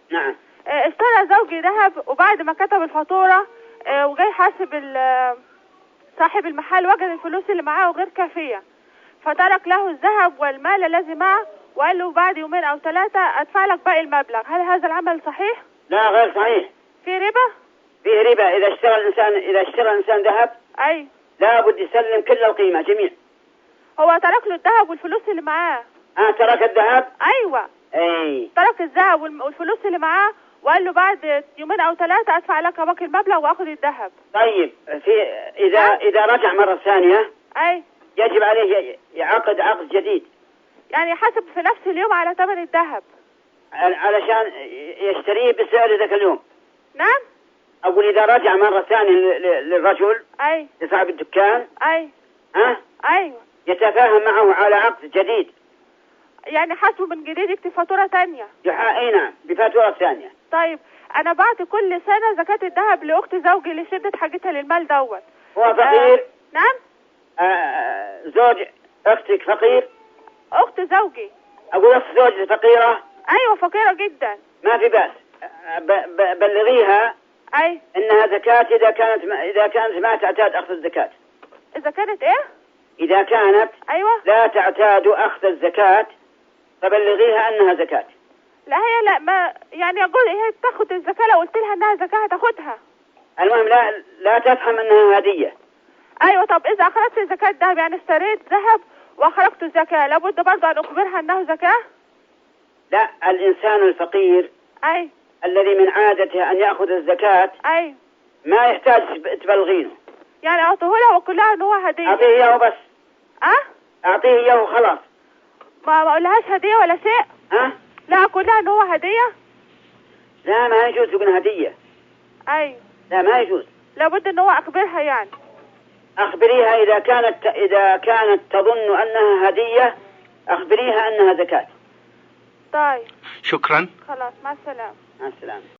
نعم. اشترى زوجي ذهب، وبعد ما كتب الفاتورة وجاي حاسب صاحب المحل وجد الفلوس اللي معاه غير كافية، فترك له الذهب والمال الذي معه وقال له بعد يومين أو 3 أدفع لك باقي المبلغ. هل هذا العمل صحيح؟ لا، غير صحيح. في ربا؟ فيه ربا. إذا اشترى الإنسان ذهب أي لا بد يسلم كل القيمة جميع. هو ترك له الذهب والفلوس اللي معاه. ترك الذهب؟ أيوة. أي. ترك الذهب والفلوس اللي معاه وقال له بعد يومين أو 3 أدفع لك باقي المبلغ وأخذ الذهب. طيب إذا رجع مرة ثانية أي يجب عليه يعقد عقد جديد، يعني يحاسب في نفس اليوم على ثمن الذهب علشان يشتريه بسعر ذاك اليوم. نعم. أقول إذا رجع مرة ثانية للرجل أي لصاحب الدكان أي أيوة يتفاهم معه على عقد جديد، يعني حاسبه من جديد يكتب فاتورة تانية. أي نعم، بفاتورة ثانية. طيب أنا بعطي كل سنة زكاة الذهب لأخت زوجي لشدة حاجتها للمال دوت. هو فقير؟ نعم. زوج أختك فقير؟ أخت زوجي. أقول أخت زوجي فقيرة؟ أيوة فقيرة جدا. ما في بأس، بلغيها أي إنها زكاة إذا كانت ما تعتاد أخذ الزكاة. إذا كانت إيه؟ إذا كانت أيوة لا تعتاد أخذ الزكاة فبلغيها أنها زكاة. لا ما يعني أقول هي تاخد الزكاة، لو قلت لها إنها زكاة هتاخدها. المهم لا تفهم أنها هدية. أيوة. طب إذا أخرجت زكاة ذهب، يعني اشتريت ذهب وأخرجت الزكاة، لابد برضه أن أخبرها أنه زكاة؟ لا، الإنسان الفقير أي الذي من عادته أن يأخذ الزكاة أي ما يحتاج تبلغينه، يعني أعطيه لها وأقول لها إن هو هدية. أعطيه إياه بس. أعطيه إياه خلاص، ما أقولهاش هدية ولا شيء. لا أقول لها إن هو هدية. لا، ما يجوز تكون هدية. أي لا، ما يجوز. لابد إن هو أخبرها يعني. أخبريها إذا كانت تظن أنها هدية، أخبريها أنها زكاة. طيب شكرا. خلاص، مع السلامة. مع السلامة.